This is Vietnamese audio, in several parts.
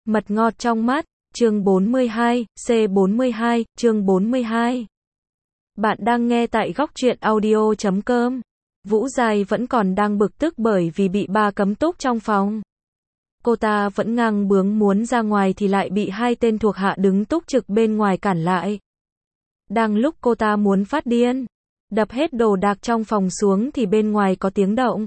Mật ngọt trong mắt, chương 42, C42, chương 42. Bạn đang nghe tại góc truyện audio.com. Vũ Giai vẫn còn đang bực tức bởi vì bị ba cấm túc trong phòng. Cô ta vẫn ngang bướng muốn ra ngoài thì lại bị hai tên thuộc hạ đứng túc trực bên ngoài cản lại. Đang lúc cô ta muốn phát điên, đập hết đồ đạc trong phòng xuống thì bên ngoài có tiếng động.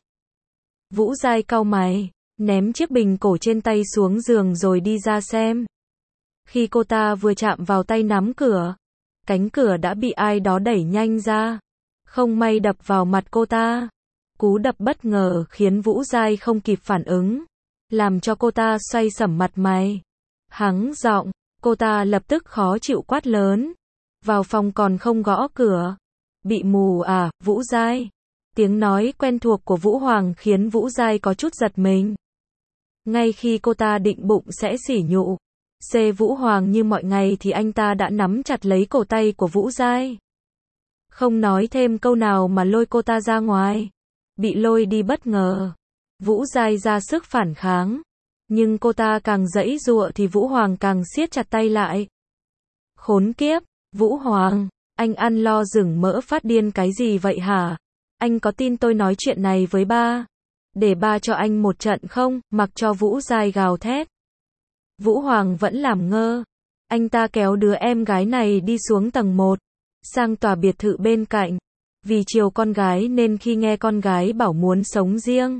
Vũ Giai cau mày, ném chiếc bình cổ trên tay xuống giường rồi đi ra xem. Khi cô ta vừa chạm vào tay nắm cửa, cánh cửa đã bị ai đó đẩy nhanh ra. Không may đập vào mặt cô ta. Cú đập bất ngờ khiến Vũ Giai không kịp phản ứng, làm cho cô ta xoay sẩm mặt mày. Hắng giọng, cô ta lập tức khó chịu quát lớn. Vào phòng còn không gõ cửa. Bị mù à, Vũ Giai? Tiếng nói quen thuộc của Vũ Hoàng khiến Vũ Giai có chút giật mình. Ngay khi cô ta định bụng sẽ sỉ nhục Vũ Hoàng như mọi ngày thì anh ta đã nắm chặt lấy cổ tay của Vũ Giai. Không nói thêm câu nào mà lôi cô ta ra ngoài. Bị lôi đi bất ngờ, Vũ Giai ra sức phản kháng. Nhưng cô ta càng giãy giụa thì Vũ Hoàng càng siết chặt tay lại. Khốn kiếp, Vũ Hoàng, anh ăn lo rừng mỡ phát điên cái gì vậy hả? Anh có tin tôi nói chuyện này với ba? Để ba cho anh một trận không? Mặc cho Vũ Giai gào thét. Vũ Hoàng vẫn làm ngơ. Anh ta kéo đứa em gái này đi xuống tầng 1, sang tòa biệt thự bên cạnh. Vì chiều con gái nên khi nghe con gái bảo muốn sống riêng,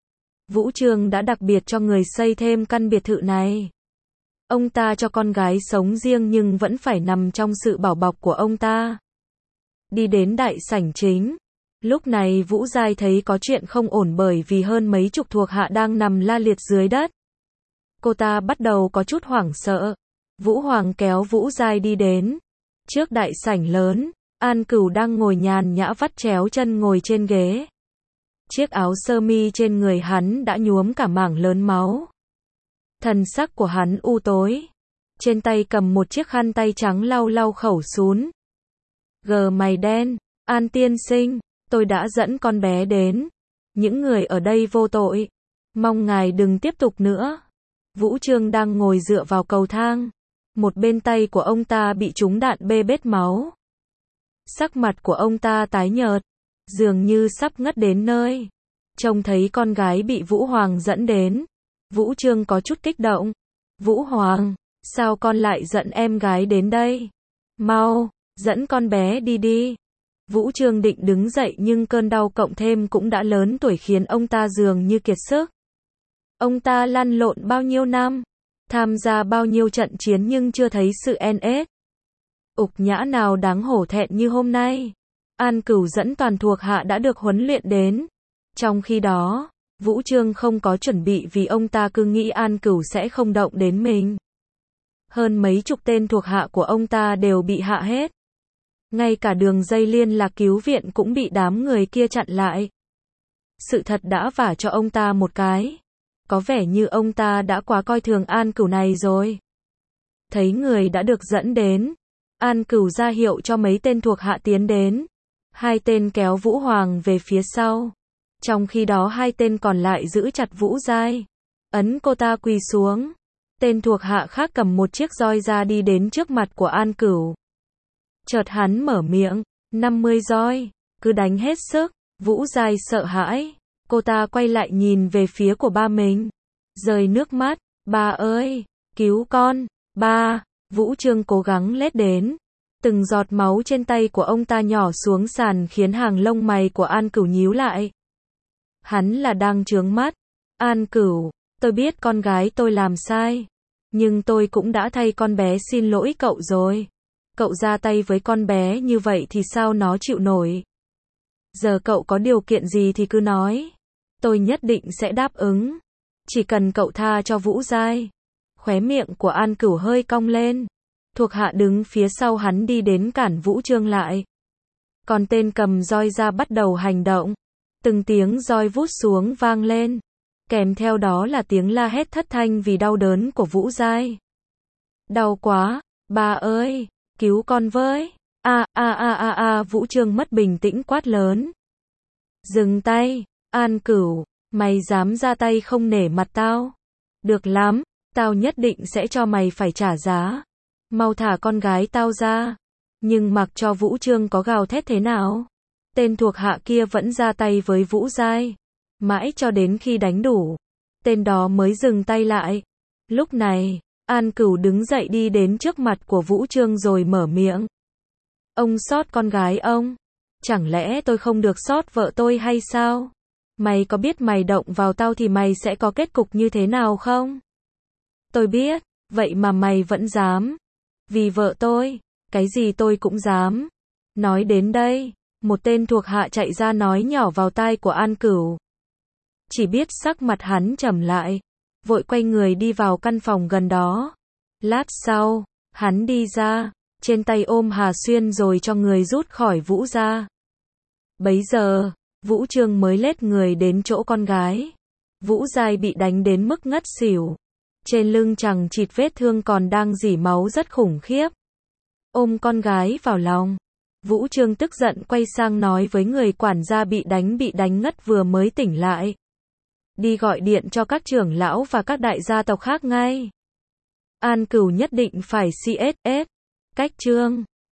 Vũ Trường đã đặc biệt cho người xây thêm căn biệt thự này. Ông ta cho con gái sống riêng nhưng vẫn phải nằm trong sự bảo bọc của ông ta. Đi đến đại sảnh chính. Lúc này Vũ Giai thấy có chuyện không ổn bởi vì hơn mấy chục thuộc hạ đang nằm la liệt dưới đất. Cô ta bắt đầu có chút hoảng sợ. Vũ Hoàng kéo Vũ Giai đi đến. Trước đại sảnh lớn, An Cửu đang ngồi nhàn nhã vắt chéo chân ngồi trên ghế. Chiếc áo sơ mi trên người hắn đã nhuốm cả mảng lớn máu. Thần sắc của hắn u tối. Trên tay cầm một chiếc khăn tay trắng lau lau khẩu sún. Gờ mày đen, An tiên sinh, tôi đã dẫn con bé đến. Những người ở đây vô tội. Mong ngài đừng tiếp tục nữa. Vũ Trương đang ngồi dựa vào cầu thang. Một bên tay của ông ta bị trúng đạn bê bết máu. Sắc mặt của ông ta tái nhợt, dường như sắp ngất đến nơi. Trông thấy con gái bị Vũ Hoàng dẫn đến, Vũ Trương có chút kích động. Vũ Hoàng, sao con lại dẫn em gái đến đây? Mau, dẫn con bé đi đi. Vũ Trương định đứng dậy nhưng cơn đau cộng thêm cũng đã lớn tuổi khiến ông ta dường như kiệt sức. Ông ta lăn lộn bao nhiêu năm, tham gia bao nhiêu trận chiến nhưng chưa thấy sự ục nhã nào đáng hổ thẹn như hôm nay. An Cửu dẫn toàn thuộc hạ đã được huấn luyện đến. Trong khi đó, Vũ Trương không có chuẩn bị vì ông ta cứ nghĩ An Cửu sẽ không động đến mình. Hơn mấy chục tên thuộc hạ của ông ta đều bị hạ hết. Ngay cả đường dây liên lạc cứu viện cũng bị đám người kia chặn lại. Sự thật đã vả cho ông ta một cái. Có vẻ như ông ta đã quá coi thường An Cửu này rồi. Thấy người đã được dẫn đến, An Cửu ra hiệu cho mấy tên thuộc hạ tiến đến. Hai tên kéo Vũ Hoàng về phía sau. Trong khi đó hai tên còn lại giữ chặt Vũ Giai, ấn cô ta quỳ xuống. Tên thuộc hạ khác cầm một chiếc roi ra đi đến trước mặt của An Cửu. Chợt hắn mở miệng, 50 roi, cứ đánh hết sức. Vũ Giai sợ hãi. Cô ta quay lại nhìn về phía của ba mình. Rơi nước mắt, ba ơi, cứu con, ba. Vũ Trương cố gắng lết đến. Từng giọt máu trên tay của ông ta nhỏ xuống sàn khiến hàng lông mày của An Cửu nhíu lại. Hắn là đang trướng mắt. An Cửu, tôi biết con gái tôi làm sai. Nhưng tôi cũng đã thay con bé xin lỗi cậu rồi. Cậu ra tay với con bé như vậy thì sao nó chịu nổi. Giờ cậu có điều kiện gì thì cứ nói. Tôi nhất định sẽ đáp ứng. Chỉ cần cậu tha cho Vũ Giai. Khóe miệng của An Cửu hơi cong lên. Thuộc hạ đứng phía sau hắn đi đến cản Vũ Trương lại. Còn tên cầm roi ra bắt đầu hành động. Từng tiếng roi vút xuống vang lên. Kèm theo đó là tiếng la hét thất thanh vì đau đớn của Vũ Giai. Đau quá, ba ơi, cứu con với. Vũ Trương mất bình tĩnh quát lớn. Dừng tay, An Cửu, mày dám ra tay không nể mặt tao. Được lắm, Tao nhất định sẽ cho mày phải trả giá. Mau thả con gái tao ra. Nhưng mặc cho Vũ Chương có gào thét thế nào, tên thuộc hạ kia vẫn ra tay với Vũ Giai. Mãi cho đến khi đánh đủ, tên đó mới dừng tay lại. Lúc này, An Cửu đứng dậy đi đến trước mặt của Vũ Chương rồi mở miệng. Ông sót con gái ông? Chẳng lẽ tôi không được sót vợ tôi hay sao? Mày có biết mày động vào tao thì mày sẽ có kết cục như thế nào không? Tôi biết, vậy mà mày vẫn dám. Vì vợ tôi, cái gì tôi cũng dám. Nói đến đây, một tên thuộc hạ chạy ra nói nhỏ vào tai của An Cửu. Chỉ biết sắc mặt hắn trầm lại, vội quay người đi vào căn phòng gần đó. Lát sau, hắn đi ra, trên tay ôm Hà Xuyên rồi cho người rút khỏi Vũ gia. Bấy giờ, Vũ Chương mới lết người đến chỗ con gái. Vũ Giai bị đánh đến mức ngất xỉu. Trên lưng chằng chịt vết thương còn đang rỉ máu rất khủng khiếp. Ôm con gái vào lòng, Vũ Chương tức giận quay sang nói với người quản gia bị đánh ngất vừa mới tỉnh lại. Đi gọi điện cho các trưởng lão và các đại gia tộc khác ngay. An Cửu nhất định phải CSS. Cách chương